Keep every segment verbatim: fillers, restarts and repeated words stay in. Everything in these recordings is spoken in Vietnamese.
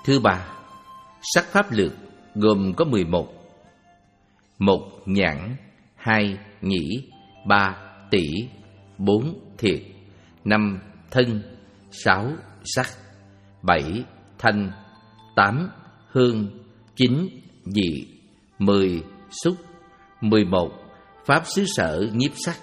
Thứ ba, sắc pháp lược gồm có mười một. Một nhãn, hai nhĩ, ba tỷ, bốn thiệt, năm thân, sáu sắc, bảy thanh, tám hương, chín vị, mười xúc, mười một pháp xứ sở nhiếp sắc.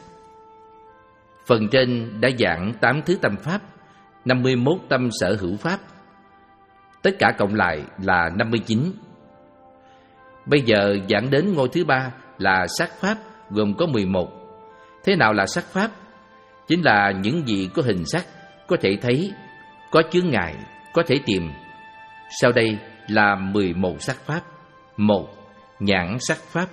Phần trên đã giảng tám thứ tâm pháp, năm mươi mốt tâm sở hữu pháp. Tất cả cộng lại là năm mươi chín. Bây giờ giảng đến ngôi thứ ba là sắc pháp gồm có mười một. Thế nào là sắc pháp? Chính là những gì có hình sắc, có thể thấy, có chướng ngại, có thể tìm. Sau đây là mười một sắc pháp. Một, nhãn sắc pháp.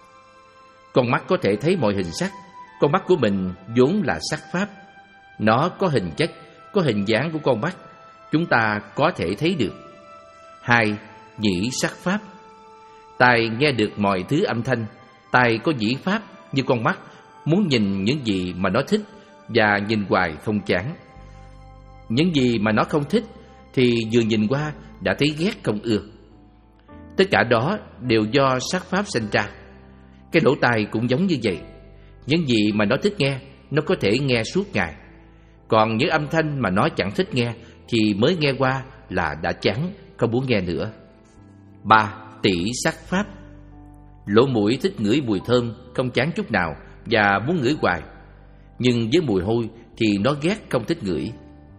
Con mắt có thể thấy mọi hình sắc. Con mắt của mình vốn là sắc pháp. Nó có hình chất, có hình dáng của con mắt, chúng ta có thể thấy được. Hai, nhĩ sắc pháp. Tai nghe được mọi thứ âm thanh. Tai có nhĩ pháp như con mắt, muốn nhìn những gì mà nó thích và nhìn hoài không chán. Những gì mà nó không thích thì vừa nhìn qua đã thấy ghét không ưa. Tất cả đó đều do sắc pháp sinh ra. Cái lỗ tai cũng giống như vậy. Những gì mà nó thích nghe, nó có thể nghe suốt ngày. Còn những âm thanh mà nó chẳng thích nghe thì mới nghe qua là đã chán, không muốn nghe nữa. Ba, tỷ sắc pháp. Lỗ mũi thích ngửi mùi thơm, không chán chút nào và muốn ngửi hoài. Nhưng với mùi hôi thì nó ghét, không thích ngửi.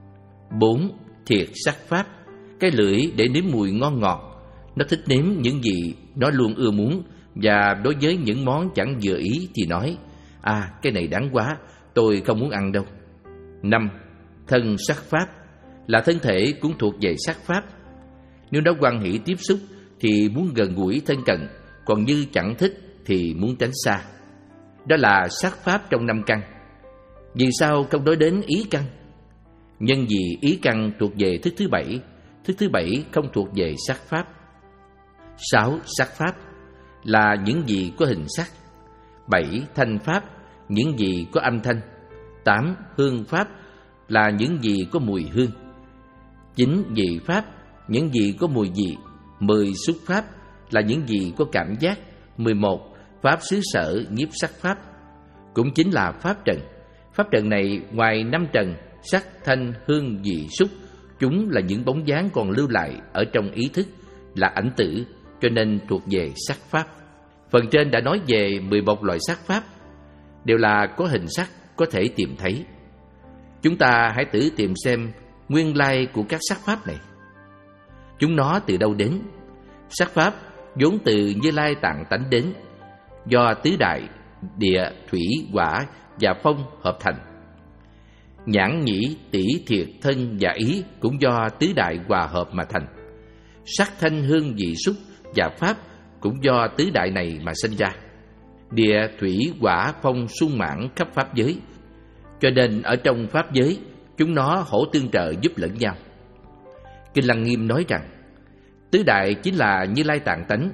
Bốn, thiệt sắc pháp. Cái lưỡi để nếm mùi ngon ngọt. Nó thích nếm những gì nó luôn ưa muốn, và đối với những món chẳng vừa ý thì nói: à, cái này đáng quá, tôi không muốn ăn đâu. Năm, thân sắc pháp. Là thân thể cũng thuộc về sắc pháp. Nếu nó hoan hỷ tiếp xúc thì muốn gần gũi thân cận, còn như chẳng thích thì muốn tránh xa. Đó là sắc pháp trong năm căn. Vì sao không nói đến ý căn? Nhân vì ý căn thuộc về thức thứ bảy, thức thứ bảy không thuộc về sắc pháp. Sáu, sắc pháp. Là những gì có hình sắc. Bảy, thanh pháp. Những gì có âm thanh. Tám, hương pháp. Là những gì có mùi hương. Chín, vị pháp. Những gì có mùi vị. Mười, xúc pháp. Là những gì có cảm giác. Mười một, pháp xứ sở nhiếp sắc pháp. Cũng chính là pháp trần. Pháp trần này ngoài năm trần sắc, thanh, hương, vị, xúc, chúng là những bóng dáng còn lưu lại ở trong ý thức, là ảnh tử, cho nên thuộc về sắc pháp. Phần trên đã nói về mười một loại sắc pháp, đều là có hình sắc, có thể tìm thấy. Chúng ta hãy tự tìm xem nguyên lai của các sắc pháp này. Chúng nó từ đâu đến? Sắc pháp vốn từ Như Lai Tạng tánh đến, do tứ đại địa, thủy, hỏa và phong hợp thành. Nhãn, nhĩ, tỷ, thiệt, thân và ý cũng do tứ đại hòa hợp mà thành. Sắc, thanh, hương, vị, xúc và pháp cũng do tứ đại này mà sinh ra. Địa, thủy, hỏa, phong sung mãn khắp pháp giới, cho nên ở trong pháp giới chúng nó hỗ tương trợ giúp lẫn nhau. Kinh Lăng Nghiêm nói rằng tứ đại chính là Như Lai Tạng tánh.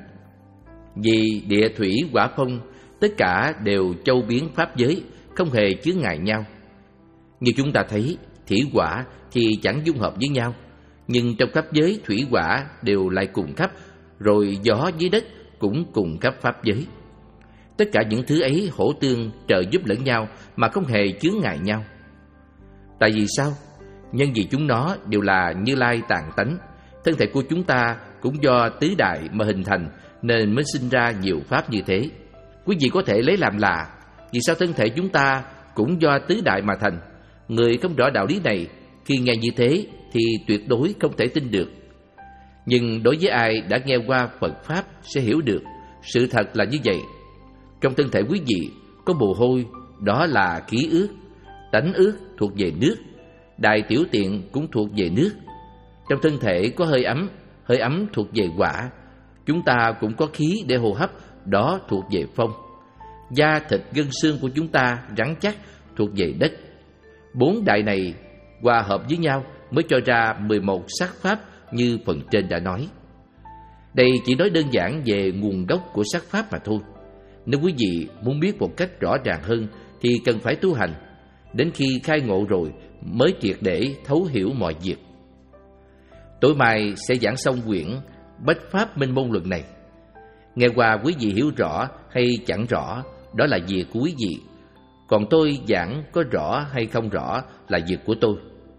Vì địa, thủy, hỏa, phong tất cả đều châu biến pháp giới, không hề chướng ngại nhau. Như chúng ta thấy, thủy hỏa thì chẳng dung hợp với nhau, nhưng trong pháp giới thủy hỏa đều lại cùng khắp, rồi gió dưới đất cũng cùng khắp pháp giới. Tất cả những thứ ấy hỗ tương trợ giúp lẫn nhau mà không hề chướng ngại nhau. Tại vì sao? Nhân vì chúng nó đều là Như Lai Tạng tánh. Thân thể của chúng ta cũng do tứ đại mà hình thành, nên mới sinh ra nhiều pháp như thế. Quý vị có thể lấy làm lạ, vì sao thân thể chúng ta cũng do tứ đại mà thành? Người không rõ đạo lý này, khi nghe như thế thì tuyệt đối không thể tin được. Nhưng đối với ai đã nghe qua Phật Pháp sẽ hiểu được, sự thật là như vậy. Trong thân thể quý vị có mồ hôi, đó là khí ướt. Tánh ướt thuộc về nước. Đại tiểu tiện cũng thuộc về nước. Trong thân thể có hơi ấm, hơi ấm thuộc về hỏa. Chúng ta cũng có khí để hô hấp, đó thuộc về phong. Da thịt gân xương của chúng ta rắn chắc, thuộc về đất. Bốn đại này hòa hợp với nhau mới cho ra mười một sắc pháp như phần trên đã nói. Đây chỉ nói đơn giản về nguồn gốc của sắc pháp mà thôi. Nếu quý vị muốn biết một cách rõ ràng hơn thì cần phải tu hành. Đến khi khai ngộ rồi mới triệt để thấu hiểu mọi việc. Tối mai sẽ giảng xong quyển Bách Pháp Minh Môn Luận này. Nghe qua quý vị hiểu rõ hay chẳng rõ, đó là việc của quý vị. Còn tôi giảng có rõ hay không rõ là việc của tôi.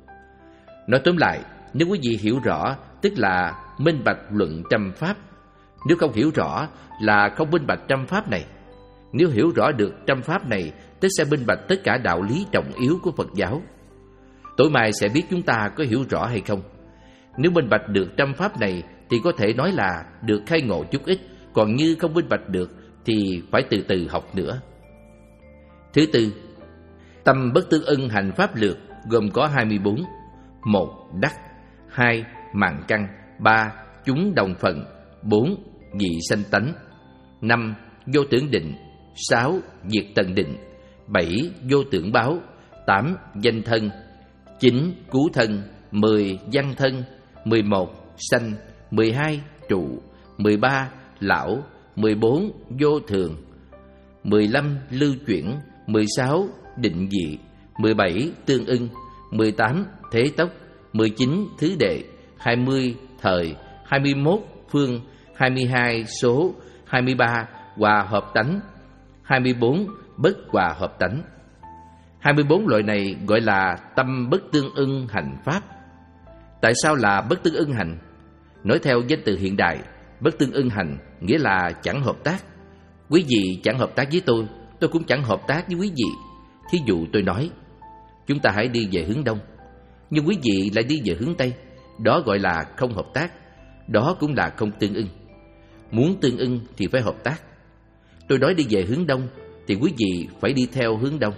Nói tóm lại, nếu quý vị hiểu rõ, tức là minh bạch luận trăm pháp. Nếu không hiểu rõ là không minh bạch trăm pháp này. Nếu hiểu rõ được trăm pháp này, tức sẽ minh bạch tất cả đạo lý trọng yếu của Phật giáo. Tối mai sẽ biết chúng ta có hiểu rõ hay không. Nếu minh bạch được trăm pháp này thì có thể nói là được khai ngộ chút ít, còn như không minh bạch được thì phải từ từ học nữa. Thứ tư, tâm bất tương ưng hành pháp lược gồm có hai mươi bốn. Một, đắc. Hai, mạng căn. Ba, chúng đồng phận. Bốn, dị sanh tánh. Năm, vô tưởng định. Sáu, diệt tận định. Bảy, vô tưởng báo. Tám, danh thân. Chín, cứu thân. Mười, văn thân. Mười một, sanh. Mười hai, trụ. Mười ba, lão. Mười bốn, vô thường. Mười lăm, lưu chuyển. Mười sáu, định dị. Mười bảy, tương ưng. Mười tám, thế tốc. Mười chín, thứ đệ. Hai mươi, thời. Hai mươi mốt, phương. Hai mươi hai, số. Hai mươi ba, hòa hợp tánh. Hai mươi bốn, bất hòa hợp tánh. Hai mươi bốn loại này gọi là tâm bất tương ưng hành pháp. Tại sao là bất tương ưng hành? Nói theo danh từ hiện đại, bất tương ưng hành nghĩa là chẳng hợp tác. Quý vị chẳng hợp tác với tôi, tôi cũng chẳng hợp tác với quý vị. Thí dụ tôi nói, chúng ta hãy đi về hướng đông, nhưng quý vị lại đi về hướng tây. Đó gọi là không hợp tác. Đó cũng là không tương ưng. Muốn tương ưng thì phải hợp tác. Tôi nói đi về hướng đông thì quý vị phải đi theo hướng đông.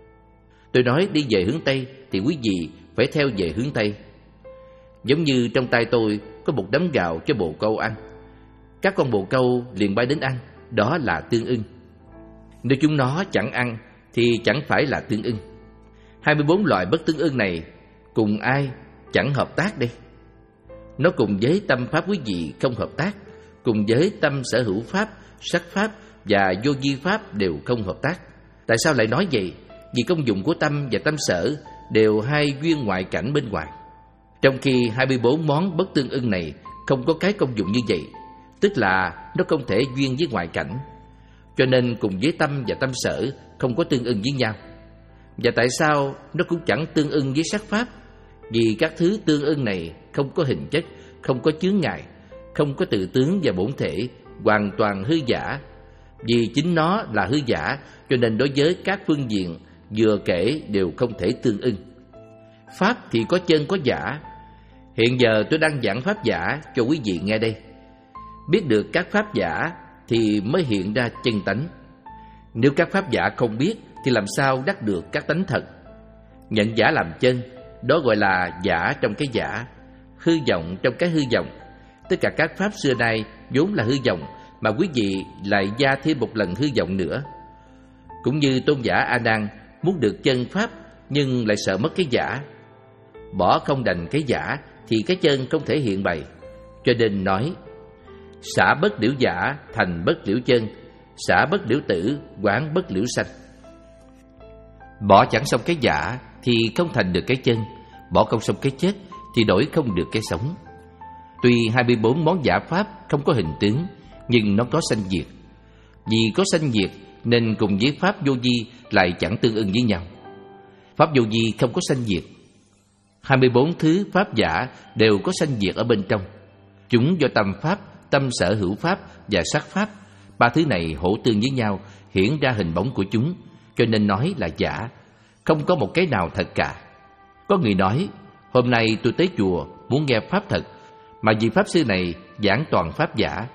Tôi nói đi về hướng tây thì quý vị phải theo về hướng tây. Giống như trong tay tôi có một đống gạo cho bồ câu ăn, các con bồ câu liền bay đến ăn. Đó là tương ưng. Nếu chúng nó chẳng ăn thì chẳng phải là tương ưng. Hai mươi bốn loại bất tương ưng này cùng ai chẳng hợp tác đây? Nó cùng với tâm pháp quý vị không hợp tác, cùng với tâm sở hữu pháp, sắc pháp và vô vi pháp đều không hợp tác. Tại sao lại nói vậy? Vì công dụng của tâm và tâm sở đều hai duyên ngoại cảnh bên ngoài. Trong khi hai mươi bốn món bất tương ưng này không có cái công dụng như vậy, tức là nó không thể duyên với ngoại cảnh, cho nên cùng với tâm và tâm sở không có tương ưng với nhau. Và tại sao nó cũng chẳng tương ưng với sắc pháp? Vì các thứ tương ưng này không có hình chất, không có chướng ngại, không có tự tướng và bổn thể, hoàn toàn hư giả. Vì chính nó là hư giả, cho nên đối với các phương diện vừa kể đều không thể tương ưng. Pháp thì có chân có giả. Hiện giờ tôi đang giảng pháp giả cho quý vị nghe đây. Biết được các pháp giả thì mới hiện ra chân tánh. Nếu các pháp giả không biết thì làm sao đắc được các tánh thật? Nhận giả làm chân, đó gọi là giả trong cái giả, hư vọng trong cái hư vọng. Tất cả các pháp xưa nay vốn là hư vọng, mà quý vị lại gia thêm một lần hư vọng nữa. Cũng như tôn giả A Nan muốn được chân pháp nhưng lại sợ mất cái giả. Bỏ không đành cái giả thì cái chân không thể hiện bày, cho nên nói xả bất liễu giả, thành bất liễu chân. Xả bất liễu tử, quán bất liễu sanh. Bỏ chẳng xong cái giả thì không thành được cái chân. Bỏ không xong cái chết thì đổi không được cái sống. Tuy hai mươi bốn món giả pháp không có hình tướng, nhưng nó có sanh diệt. Vì có sanh diệt nên cùng với pháp vô vi lại chẳng tương ưng với nhau. Pháp vô vi không có sanh diệt. Hai mươi bốn thứ pháp giả đều có sanh diệt ở bên trong. Chúng do tâm pháp, tâm sở hữu pháp và sắc pháp, ba thứ này hỗ tương với nhau, hiển ra hình bóng của chúng, cho nên nói là giả. Không có một cái nào thật cả. Có người nói, hôm nay tôi tới chùa muốn nghe pháp thật, mà vị pháp sư này giảng toàn pháp giả.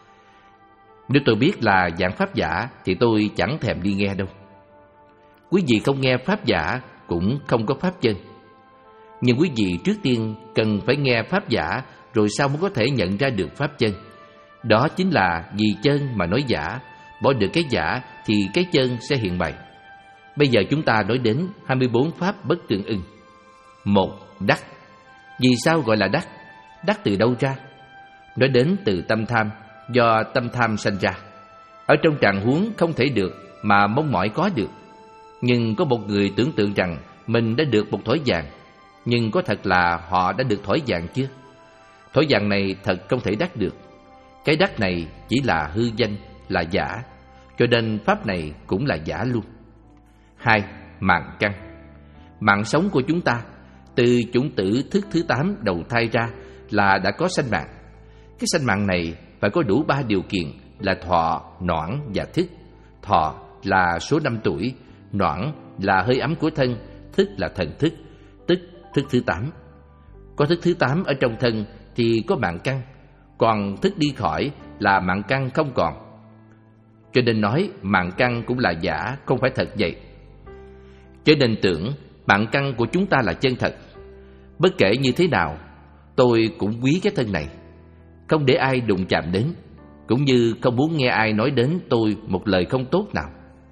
Nếu tôi biết là giảng pháp giả thì tôi chẳng thèm đi nghe đâu. Quý vị không nghe pháp giả cũng không có pháp chân. Nhưng quý vị trước tiên cần phải nghe pháp giả, rồi sau mới có thể nhận ra được pháp chân. Đó chính là vì chân mà nói giả. Bỏ được cái giả thì cái chân sẽ hiện bày. Bây giờ chúng ta nói đến hai mươi bốn pháp bất tương ưng. Một, đắc. Vì sao gọi là đắc? Đắc từ đâu ra? Nói đến từ tâm tham, do tâm tham sanh ra. Ở trong trạng huống không thể được mà mong mỏi có được. Nhưng có một người tưởng tượng rằng mình đã được một thỏi vàng. Nhưng có thật là họ đã được thỏi vàng chưa? Thỏi vàng này thật không thể đắc được. Cái đắc này chỉ là hư danh, là giả, cho nên pháp này cũng là giả luôn. Hai, mạng căn. Mạng sống của chúng ta từ chủng tử thức thứ tám đầu thai ra là đã có sanh mạng. Cái sanh mạng này phải có đủ ba điều kiện là thọ, noãn và thức. Thọ là số năm tuổi, noãn là hơi ấm của thân, thức là thần thức, tức thức thứ tám. Có thức thứ tám ở trong thân thì có mạng căn, còn thức đi khỏi là mạng căn không còn. Cho nên nói mạng căn cũng là giả, không phải thật vậy. Cho nên tưởng mạng căn của chúng ta là chân thật. Bất kể như thế nào, tôi cũng quý cái thân này, không để ai đụng chạm đến, cũng như không muốn nghe ai nói đến tôi một lời không tốt nào.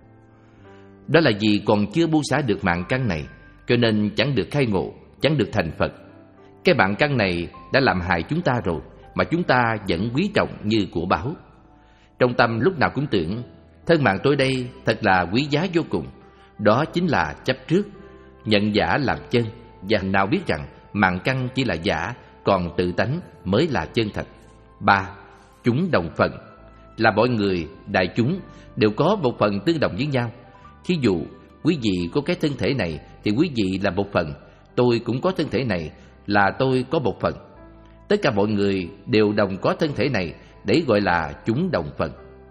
Đó là vì còn chưa buông xả được mạng căn này, cho nên chẳng được khai ngộ, chẳng được thành Phật. Cái mạng căn này đã làm hại chúng ta rồi, mà chúng ta vẫn quý trọng như của báu. Trong tâm lúc nào cũng tưởng thân mạng tôi đây thật là quý giá vô cùng. Đó chính là chấp trước, nhận giả làm chân, và nào biết rằng mạng căn chỉ là giả, còn tự tánh mới là chân thật. Ba, chúng đồng phần. Là mọi người, đại chúng đều có một phần tương đồng với nhau. Thí dụ, quý vị có cái thân thể này thì quý vị là một phần, tôi cũng có thân thể này là tôi có một phần. Tất cả mọi người đều đồng có thân thể này, để gọi là chúng đồng phần.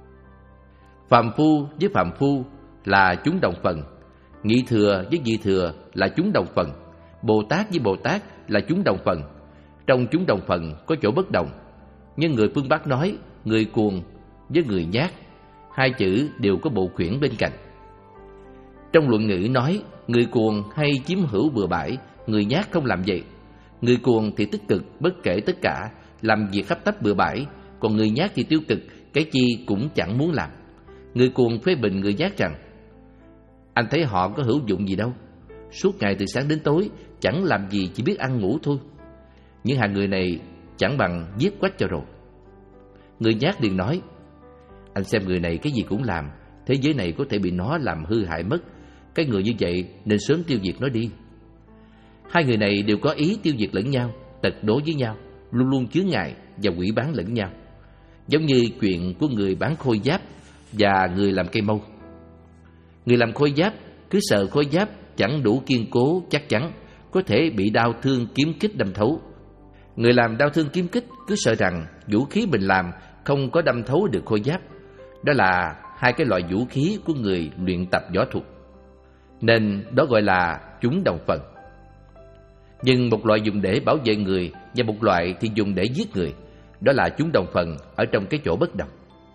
Phàm phu với phàm phu là chúng đồng phần, nhị thừa với nhị thừa là chúng đồng phần, Bồ Tát với Bồ Tát là chúng đồng phần. Trong chúng đồng phần có chỗ bất đồng, nhưng người phương Bắc nói người cuồng với người nhát, hai chữ đều có bộ khuyển bên cạnh. Trong luận ngữ nói người cuồng hay chiếm hữu bừa bãi, người nhát không làm vậy. Người cuồng thì tích cực bất kể tất cả, làm việc hấp tấp bừa bãi, còn người nhát thì tiêu cực, cái chi cũng chẳng muốn làm. Người cuồng phê bình người nhát rằng: anh thấy họ có hữu dụng gì đâu, suốt ngày từ sáng đến tối chẳng làm gì, chỉ biết ăn ngủ thôi. Những hạng người này chẳng bằng giết quách cho rồi. Người nhát liền nói: anh xem người này cái gì cũng làm, thế giới này có thể bị nó làm hư hại mất. Cái người như vậy nên sớm tiêu diệt nó đi. Hai người này đều có ý tiêu diệt lẫn nhau, tật đố với nhau, luôn luôn chướng ngại và quỷ bán lẫn nhau. Giống như chuyện của người bán khôi giáp và người làm cây mâu. Người làm khôi giáp cứ sợ khôi giáp chẳng đủ kiên cố chắc chắn, có thể bị đao thương kiếm kích đâm thấu. Người làm đao thương kiếm kích cứ sợ rằng vũ khí mình làm không có đâm thấu được khôi giáp. Đó là hai cái loại vũ khí của người luyện tập võ thuật, nên đó gọi là chúng đồng phần. Nhưng một loại dùng để bảo vệ người và một loại thì dùng để giết người, đó là chúng đồng phần ở trong cái chỗ bất đồng.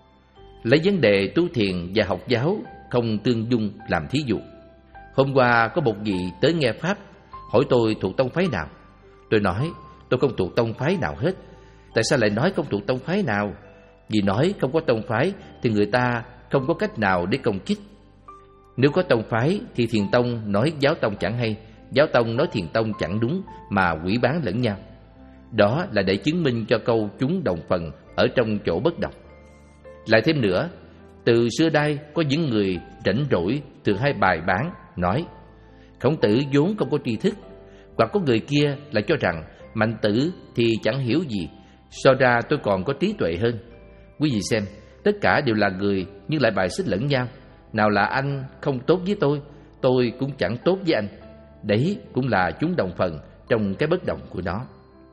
Lấy vấn đề tu thiền và học giáo không tương dung làm thí dụ. Hôm qua có một vị tới nghe pháp, hỏi tôi thuộc tông phái nào. Tôi nói tôi không thuộc tông phái nào hết. Tại sao lại nói không thuộc tông phái nào? Vì nói không có tông phái thì người ta không có cách nào để công kích. Nếu có tông phái thì thiền tông nói giáo tông chẳng hay, giáo tông nói thiền tông chẳng đúng, mà quỷ bán lẫn nhau. Đó là để chứng minh cho câu chúng đồng phần ở trong chỗ bất đồng. Lại thêm nữa, từ xưa nay có những người rảnh rỗi thường hay bài bán nói Khổng Tử vốn không có tri thức, hoặc có người kia là cho rằng Mạnh Tử thì chẳng hiểu gì, so ra tôi còn có trí tuệ hơn. Quý vị xem, tất cả đều là người nhưng lại bài xích lẫn nhau. Nào là anh không tốt với tôi, tôi cũng chẳng tốt với anh. Đấy cũng là chúng đồng phần trong cái bất đồng của nó.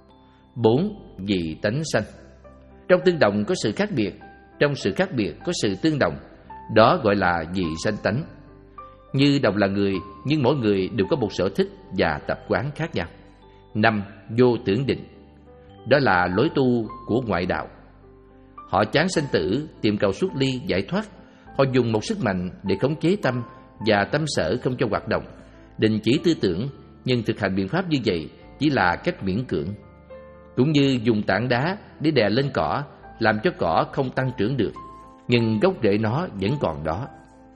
Bốn, dị tánh sanh. Trong tương đồng có sự khác biệt, trong sự khác biệt có sự tương đồng, đó gọi là dị sanh tánh. Như đồng là người, nhưng mỗi người đều có một sở thích và tập quán khác nhau. Năm, vô tưởng định. Đó là lối tu của ngoại đạo. Họ chán sanh tử, tìm cầu xuất ly, giải thoát. Họ dùng một sức mạnh để khống chế tâm và tâm sở không cho hoạt động, đình chỉ tư tưởng, nhưng thực hành biện pháp như vậy chỉ là cách miễn cưỡng. Cũng như dùng tảng đá để đè lên cỏ, làm cho cỏ không tăng trưởng được, nhưng gốc rễ nó vẫn còn đó.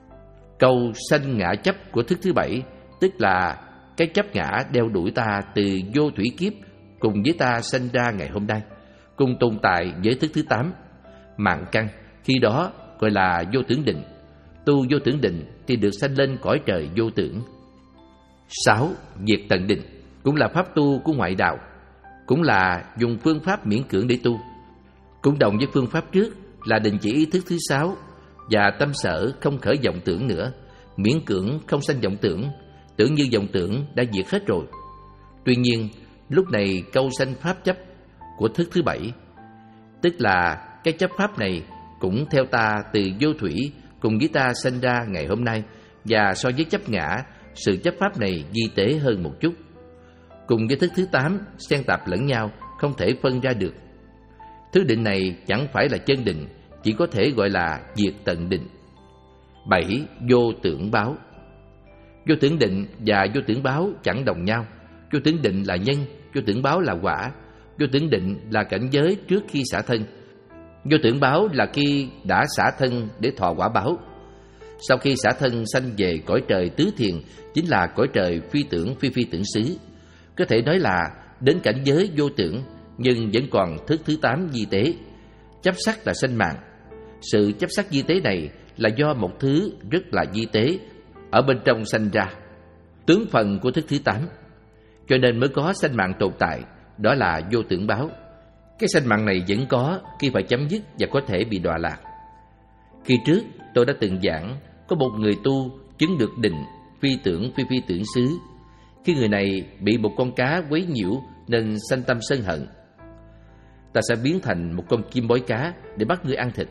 Câu sanh ngã chấp của thức thứ bảy, tức là cái chấp ngã đeo đuổi ta từ vô thủy kiếp cùng với ta sanh ra ngày hôm nay, cùng tồn tại với thức thứ tám, mạng căn, khi đó gọi là vô tưởng định. Tu vô tưởng định thì được sanh lên cõi trời vô tưởng. Sáu, diệt tận định cũng là pháp tu của ngoại đạo. cũng là dùng phương pháp miễn cưỡng để tu. Cũng đồng với phương pháp trước là đình chỉ ý thức thứ sáu và tâm sở không khởi vọng tưởng nữa, miễn cưỡng không sanh vọng tưởng, tưởng như vọng tưởng đã diệt hết rồi. Tuy nhiên, lúc này câu sanh pháp chấp của thức thứ bảy, tức là cái chấp pháp này cũng theo ta từ vô thủy cùng với ta sanh ra ngày hôm nay, và so với chấp ngã, sự chấp pháp này vi tế hơn một chút. Cùng với thức thứ tám xen tạp lẫn nhau, không thể phân ra được. Thứ định này chẳng phải là chân định, chỉ có thể gọi là diệt tận định. Bảy. Vô tưởng báo. Vô tưởng định và vô tưởng báo chẳng đồng nhau. Vô tưởng định là nhân, vô tưởng báo là quả. Vô tưởng định là cảnh giới trước khi xả thân. Vô tưởng báo là khi đã xả thân để thọ quả báo. Sau khi xả thân sanh về cõi trời tứ thiền, chính là cõi trời phi tưởng phi phi tưởng xứ. Có thể nói là đến cảnh giới vô tưởng, nhưng vẫn còn thức thứ tám vi tế. Chấp sắc là sanh mạng. Sự chấp sắc vi tế này là do một thứ rất là vi tế ở bên trong sanh ra, tướng phần của thức thứ tám, cho nên mới có sanh mạng tồn tại, đó là vô tưởng báo. Cái sanh mạng này vẫn có khi phải chấm dứt và có thể bị đọa lạc. Khi trước tôi đã từng giảng, có một người tu chứng được định phi tưởng phi phi tưởng xứ. Khi người này bị một con cá quấy nhiễu nên sanh tâm sân hận, ta sẽ biến thành một con chim bói cá để bắt người ăn thịt.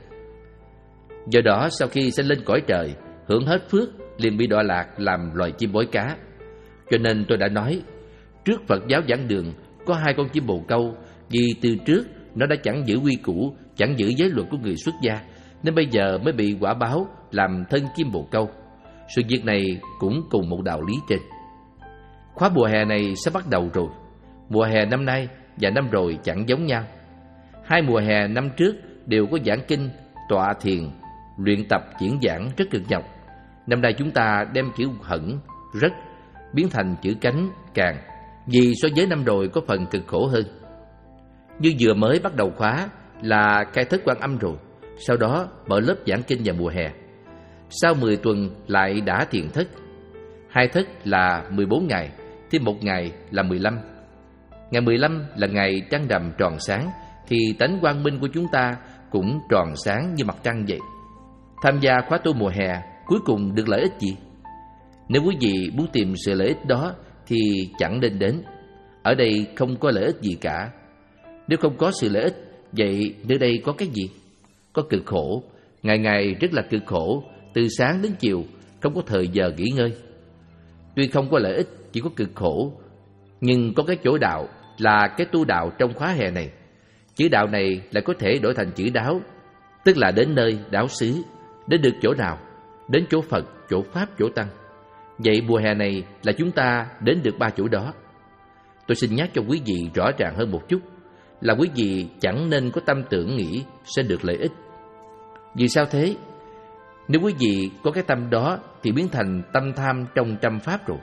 Do đó sau khi sanh lên cõi trời, hưởng hết phước liền bị đọa lạc làm loài chim bói cá. Cho nên tôi đã nói, trước Phật giáo giảng đường có hai con chim bồ câu, vì từ trước nó đã chẳng giữ quy củ, chẳng giữ giới luật của người xuất gia, nên bây giờ mới bị quả báo làm thân chim bồ câu. Sự việc này cũng cùng một đạo lý trên. Khóa mùa hè này sẽ bắt đầu rồi. Mùa hè năm nay và năm rồi chẳng giống nhau. Hai mùa hè năm trước đều có giảng kinh, tọa thiền, luyện tập diễn giảng rất cực nhọc. Năm nay chúng ta đem chữ hẫn, rất biến thành chữ cánh, càng, vì so với năm rồi có phần cực khổ hơn. Như vừa mới bắt đầu khóa là khai thất Quan Âm rồi, sau đó mở lớp giảng kinh vào mùa hè. Sau mười tuần lại đã thiền thất. Hai thất là mười bốn ngày, thêm một ngày là mười lăm. Ngày mười lăm là ngày trăng rằm tròn sáng, thì tánh quang minh của chúng ta cũng tròn sáng như mặt trăng vậy. Tham gia khóa tu mùa hè cuối cùng được lợi ích gì? Nếu quý vị muốn tìm sự lợi ích đó thì chẳng nên đến. Ở đây không có lợi ích gì cả. Nếu không có sự lợi ích, vậy nơi đây có cái gì? Có cực khổ, ngày ngày rất là cực khổ, từ sáng đến chiều không có thời giờ nghỉ ngơi. Tuy không có lợi ích, chỉ có cực khổ, nhưng có cái chỗ đạo là cái tu đạo trong khóa hè này. Chữ đạo này lại có thể đổi thành chữ đáo, tức là đến nơi đáo xứ. Đến được chỗ nào? Đến chỗ Phật, chỗ Pháp, chỗ Tăng. Vậy mùa hè này là chúng ta đến được ba chỗ đó. Tôi xin nhắc cho quý vị rõ ràng hơn một chút, là quý vị chẳng nên có tâm tưởng nghĩ sẽ được lợi ích. Vì sao thế? Nếu quý vị có cái tâm đó thì biến thành tâm tham trong trăm pháp rồi.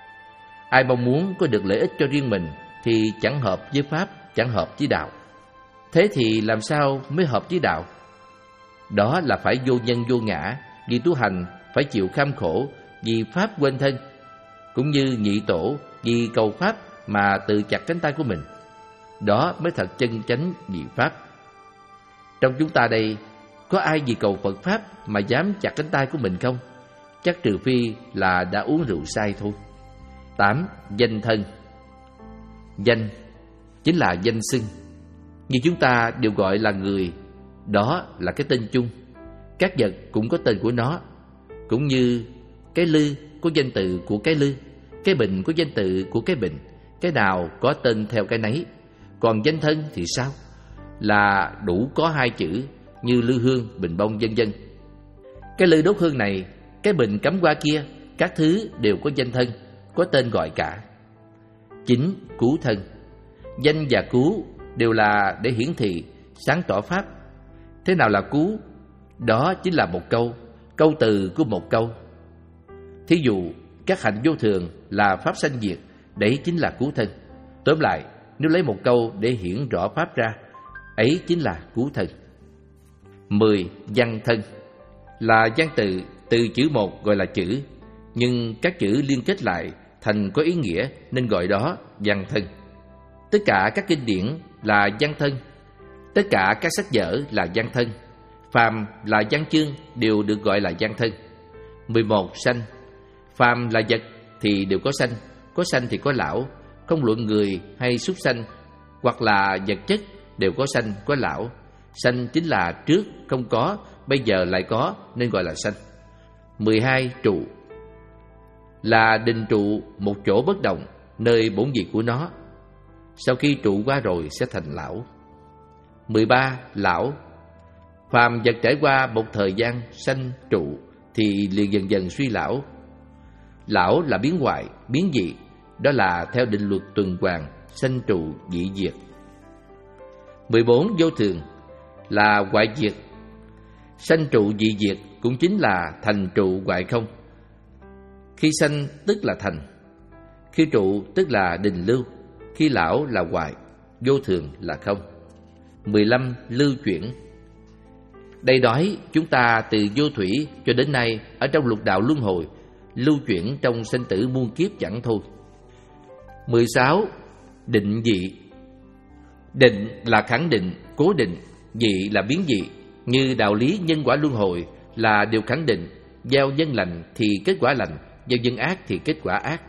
Ai mong muốn có được lợi ích cho riêng mình thì chẳng hợp với Pháp, chẳng hợp với đạo. Thế thì làm sao mới hợp với đạo? Đó là phải vô nhân vô ngã, vì tu hành phải chịu kham khổ, vì Pháp quên thân. Cũng như Nhị Tổ vì cầu Pháp mà tự chặt cánh tay của mình. Đó mới thật chân chánh vì Pháp. Trong chúng ta đây, có ai vì cầu Phật Pháp mà dám chặt cánh tay của mình không? Chắc trừ phi là đã uống rượu say thôi. Tám. Danh thân. Danh chính là danh xưng. Như chúng ta đều gọi là người, đó là cái tên chung. Các vật cũng có tên của nó. Cũng như cái lư có danh tự của cái lư, cái bình có danh tự của cái bình. Cái nào có tên theo cái nấy. Còn danh thân thì sao? Là đủ có hai chữ, như lư hương, bình bông vân vân. Cái lư đốt hương này, cái bình cắm qua kia, các thứ đều có danh thân, có tên gọi cả. Chính cứu thân. Danh và cứu đều là để hiển thị, sáng tỏ Pháp. Thế nào là cứu? Đó chính là một câu, câu từ của một câu. Thí dụ, các hạnh vô thường là Pháp sanh diệt, đấy chính là cứu thân. Tóm lại, nếu lấy một câu để hiển rõ Pháp ra, ấy chính là cứu thân. Mười. Văn thân. Là văn từ, từ chữ một gọi là chữ, nhưng các chữ liên kết lại thành có ý nghĩa nên gọi đó văn thân. Tất cả các kinh điển là văn thân, tất cả các sách vở là văn thân, phàm là văn chương đều được gọi là văn thân. mười một. Sanh. Phàm là vật thì đều có sanh, có sanh thì có lão, không luận người hay súc sanh hoặc là vật chất đều có sanh, có lão. Sanh chính là trước không có, bây giờ lại có nên gọi là sanh. mười hai. Trụ. Là định trụ một chỗ bất động, nơi bổn việc của nó. Sau khi trụ qua rồi sẽ thành lão. mười ba. Lão. Phàm vật trải qua một thời gian sanh trụ thì liền dần dần suy lão. Lão là biến hoại, biến dị, đó là theo định luật tuần hoàn, sanh trụ dị diệt. mười bốn. Vô thường. Là hoại diệt. Sanh trụ dị diệt cũng chính là thành trụ hoại không. Khi sanh tức là thành, khi trụ tức là định lưu, khi lão là hoại, vô thường là không. mười lăm. Lưu chuyển. Đây đói chúng ta từ vô thủy cho đến nay ở trong lục đạo luân hồi, lưu chuyển trong sinh tử muôn kiếp chẳng thôi. mười sáu. Định dị. Định là khẳng định, cố định, dị là biến dị. Như đạo lý nhân quả luân hồi là điều khẳng định, gieo nhân lành thì kết quả lành, gieo nhân ác thì kết quả ác.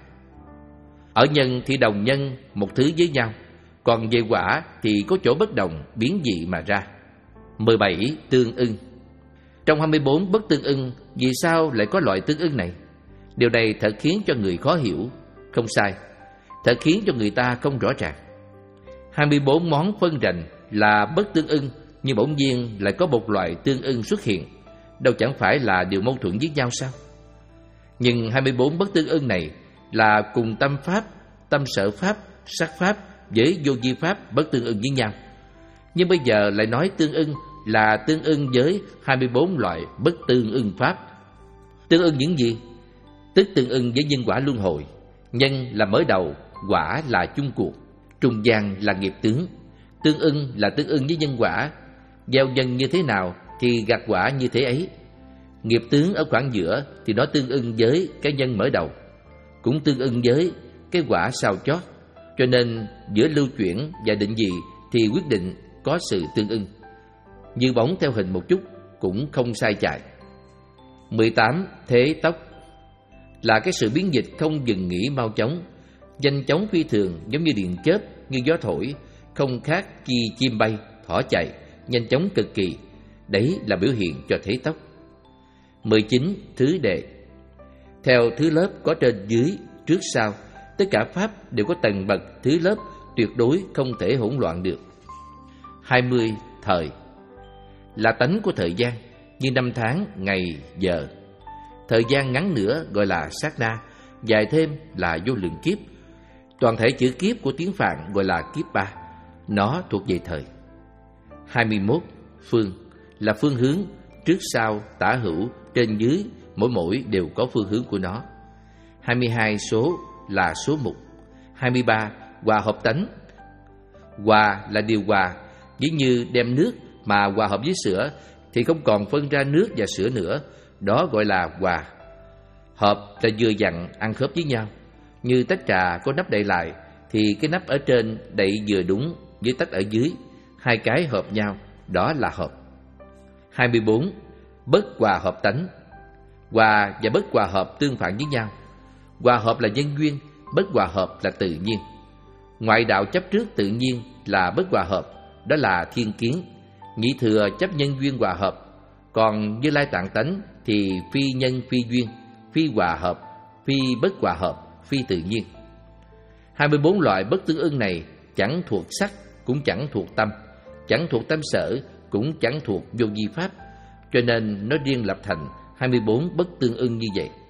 Ở nhân thì đồng nhân một thứ với nhau, còn về quả thì có chỗ bất đồng, biến dị mà ra. mười bảy. Tương ưng. Trong hai mươi bốn bất tương ưng, vì sao lại có loại tương ưng này? Điều này thật khiến cho người khó hiểu. Không sai, thật khiến cho người ta không rõ ràng. hai mươi bốn món phân rành là bất tương ưng, nhưng bỗng nhiên lại có một loại tương ưng xuất hiện, đâu chẳng phải là điều mâu thuẫn với nhau sao? Nhưng hai mươi bốn bất tương ưng này là cùng tâm pháp, tâm sở pháp, sắc pháp với vô vi pháp bất tương ưng với nhau. Nhưng bây giờ lại nói tương ưng là tương ưng với hai mươi bốn loại bất tương ưng pháp. Tương ưng những gì? Tức tương ưng với nhân quả luân hồi. Nhân là mở đầu, quả là chung cuộc, trung gian là nghiệp tướng. Tương ưng là tương ưng với nhân quả. Gieo nhân như thế nào thì gặt quả như thế ấy. Nghiệp tướng ở khoảng giữa thì nó tương ưng với cái nhân mở đầu, cũng tương ưng với cái quả sau chót. Cho nên giữa lưu chuyển và định dị thì quyết định có sự tương ưng. Như bóng theo hình một chút cũng không sai chạy. mười tám. Thế tốc. Là cái sự biến dịch không dừng nghỉ mau chóng, nhanh chóng phi thường, giống như điện chớp, như gió thổi, không khác chi chim bay, thỏ chạy, nhanh chóng cực kỳ. Đấy là biểu hiện cho thế tốc. mười chín. Thứ đệ. Theo thứ lớp có trên dưới, trước sau, tất cả pháp đều có tầng bậc thứ lớp, tuyệt đối không thể hỗn loạn được. hai mươi. Thời. Là tánh của thời gian, như năm tháng, ngày, giờ. Thời gian ngắn nữa gọi là sát na, dài thêm là vô lượng kiếp. Toàn thể chữ kiếp của tiếng Phạn gọi là kiếp ba, nó thuộc về thời. hai mươi mốt. Phương. Là phương hướng, trước sau, tả hữu, trên dưới, mỗi mỗi đều có phương hướng của nó. hai mươi hai. Số. Là số mục. hai mươi ba. Hòa hợp tánh. Hòa là điều hòa, ví như đem nước mà hòa hợp với sữa thì không còn phân ra nước và sữa nữa, đó gọi là hòa. Hợp là vừa dặn ăn khớp với nhau. Như tách trà có nắp đậy lại thì cái nắp ở trên đậy vừa đúng với tách ở dưới, hai cái hợp nhau, đó là hợp. hai mươi bốn. Bất hòa hợp tánh. Hòa và bất hòa hợp tương phản với nhau. Hòa hợp là nhân duyên, bất hòa hợp là tự nhiên. Ngoại đạo chấp trước tự nhiên là bất hòa hợp, đó là thiên kiến. Nhị thừa chấp nhân duyên hòa hợp, còn Như Lai Tạng tánh thì phi nhân phi duyên, phi hòa hợp, phi bất hòa hợp, phi tự nhiên. hai mươi bốn loại bất tương ưng này chẳng thuộc sắc, cũng chẳng thuộc tâm, chẳng thuộc tâm sở, cũng chẳng thuộc vô vi pháp, cho nên nó riêng lập thành hai mươi bốn bất tương ưng như vậy.